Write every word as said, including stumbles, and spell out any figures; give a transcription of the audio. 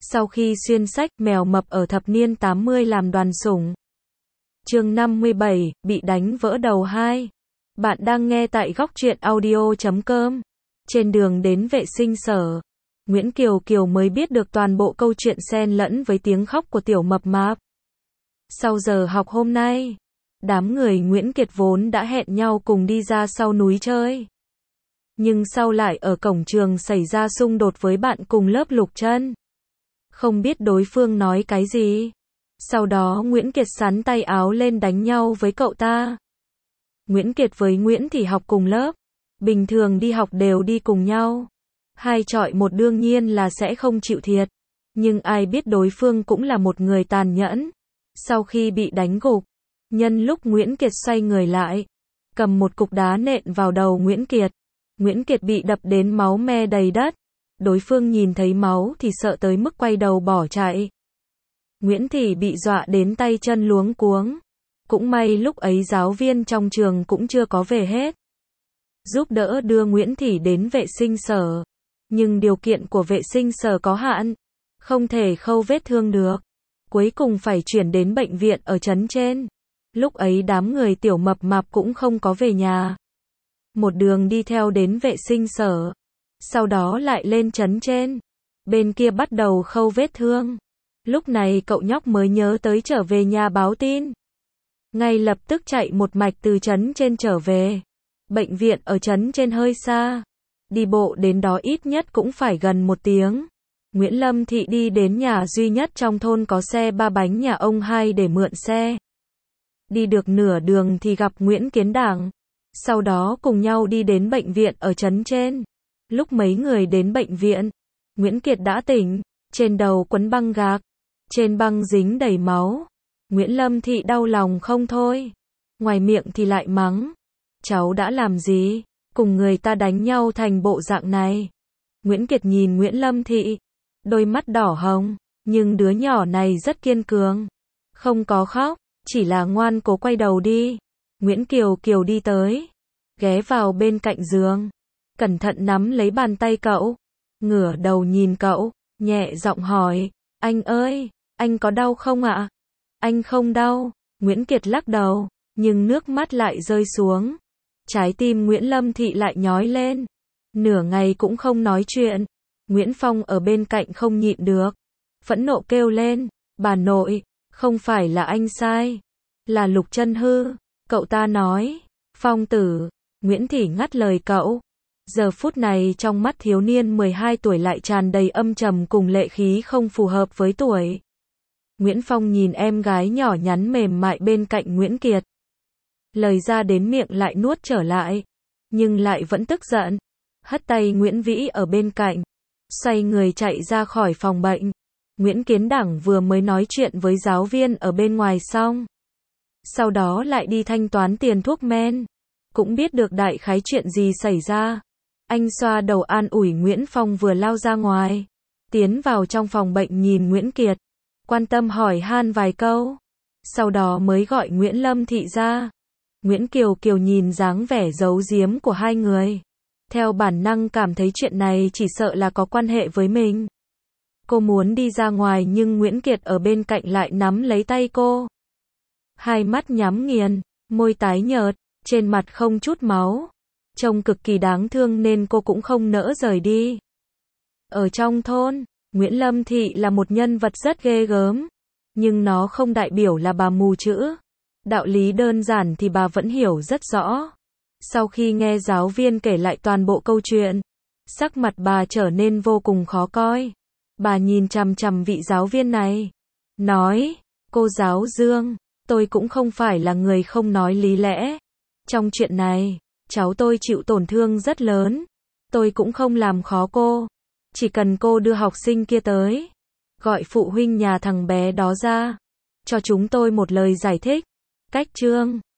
Sau khi xuyên sách, mèo mập ở thập niên tám mươi làm đoàn sủng. Chương năm mươi bảy, bị đánh vỡ đầu hai. Bạn đang nghe tại góc truyện audio chấm com. Trên đường đến vệ sinh sở, Nguyễn Kiều Kiều mới biết được toàn bộ câu chuyện xen lẫn với tiếng khóc của tiểu mập mạp. Sau giờ học hôm nay, đám người Nguyễn Kiệt vốn đã hẹn nhau cùng đi ra sau núi chơi. Nhưng sau lại ở cổng trường xảy ra xung đột với bạn cùng lớp Lục Trân. Không biết đối phương nói cái gì. Sau đó Nguyễn Kiệt xắn tay áo lên đánh nhau với cậu ta. Nguyễn Kiệt với Nguyễn thì học cùng lớp. Bình thường đi học đều đi cùng nhau. Hai chọi một đương nhiên là sẽ không chịu thiệt. Nhưng ai biết đối phương cũng là một người tàn nhẫn. Sau khi bị đánh gục, nhân lúc Nguyễn Kiệt xoay người lại, cầm một cục đá nện vào đầu Nguyễn Kiệt. Nguyễn Kiệt bị đập đến máu me đầy đất. Đối phương nhìn thấy máu thì sợ tới mức quay đầu bỏ chạy. Nguyễn Thị bị dọa đến tay chân luống cuống. Cũng may lúc ấy giáo viên trong trường cũng chưa có về hết. Giúp đỡ đưa Nguyễn Thị đến vệ sinh sở. Nhưng điều kiện của vệ sinh sở có hạn. Không thể khâu vết thương được. Cuối cùng phải chuyển đến bệnh viện ở trấn trên. Lúc ấy đám người tiểu mập mạp cũng không có về nhà. Một đường đi theo đến vệ sinh sở. Sau đó lại lên trấn trên. Bên kia bắt đầu khâu vết thương. Lúc này cậu nhóc mới nhớ tới trở về nhà báo tin. Ngay lập tức chạy một mạch từ trấn trên trở về. Bệnh viện ở trấn trên hơi xa. Đi bộ đến đó ít nhất cũng phải gần một tiếng. Nguyễn Lâm Thị đi đến nhà duy nhất trong thôn có xe ba bánh nhà ông hai để mượn xe. Đi được nửa đường thì gặp Nguyễn Kiến Đảng. Sau đó cùng nhau đi đến bệnh viện ở trấn trên. Lúc mấy người đến bệnh viện, Nguyễn Kiệt đã tỉnh, trên đầu quấn băng gạc, trên băng dính đầy máu. Nguyễn Lâm Thị đau lòng không thôi, ngoài miệng thì lại mắng. Cháu đã làm gì? Cùng người ta đánh nhau thành bộ dạng này. Nguyễn Kiệt nhìn Nguyễn Lâm Thị, đôi mắt đỏ hồng, nhưng đứa nhỏ này rất kiên cường. Không có khóc, chỉ là ngoan cố quay đầu đi. Nguyễn Kiều Kiều đi tới, ghé vào bên cạnh giường. Cẩn thận nắm lấy bàn tay cậu, ngửa đầu nhìn cậu, nhẹ giọng hỏi, anh ơi, anh có đau không ạ? Anh không đau, Nguyễn Kiệt lắc đầu, nhưng nước mắt lại rơi xuống. Trái tim Nguyễn Lâm Thị lại nhói lên, nửa ngày cũng không nói chuyện. Nguyễn Phong ở bên cạnh không nhịn được, phẫn nộ kêu lên, bà nội, không phải là anh sai, là Lục Trân hư. Cậu ta nói, Phong tử, Nguyễn Thị ngắt lời cậu. Giờ phút này trong mắt thiếu niên mười hai tuổi lại tràn đầy âm trầm cùng lệ khí không phù hợp với tuổi. Nguyễn Phong nhìn em gái nhỏ nhắn mềm mại bên cạnh Nguyễn Kiệt. Lời ra đến miệng lại nuốt trở lại, nhưng lại vẫn tức giận. Hất tay Nguyễn Vĩ ở bên cạnh, xoay người chạy ra khỏi phòng bệnh. Nguyễn Kiến Đảng vừa mới nói chuyện với giáo viên ở bên ngoài xong. Sau đó lại đi thanh toán tiền thuốc men. Cũng biết được đại khái chuyện gì xảy ra. Anh xoa đầu an ủi Nguyễn Phong vừa lao ra ngoài. Tiến vào trong phòng bệnh nhìn Nguyễn Kiệt. Quan tâm hỏi han vài câu. Sau đó mới gọi Nguyễn Lâm Thị ra. Nguyễn Kiều Kiều nhìn dáng vẻ giấu giếm của hai người. Theo bản năng cảm thấy chuyện này chỉ sợ là có quan hệ với mình. Cô muốn đi ra ngoài nhưng Nguyễn Kiệt ở bên cạnh lại nắm lấy tay cô. Hai mắt nhắm nghiền, môi tái nhợt, trên mặt không chút máu. Trông cực kỳ đáng thương nên cô cũng không nỡ rời đi. Ở trong thôn, Nguyễn Lâm Thị là một nhân vật rất ghê gớm. Nhưng nó không đại biểu là bà mù chữ. Đạo lý đơn giản thì bà vẫn hiểu rất rõ. Sau khi nghe giáo viên kể lại toàn bộ câu chuyện, sắc mặt bà trở nên vô cùng khó coi. Bà nhìn chằm chằm vị giáo viên này, nói, cô giáo Dương, tôi cũng không phải là người không nói lý lẽ. Trong chuyện này, cháu tôi chịu tổn thương rất lớn. Tôi cũng không làm khó cô. Chỉ cần cô đưa học sinh kia tới, gọi phụ huynh nhà thằng bé đó ra, cho chúng tôi một lời giải thích. Cách chương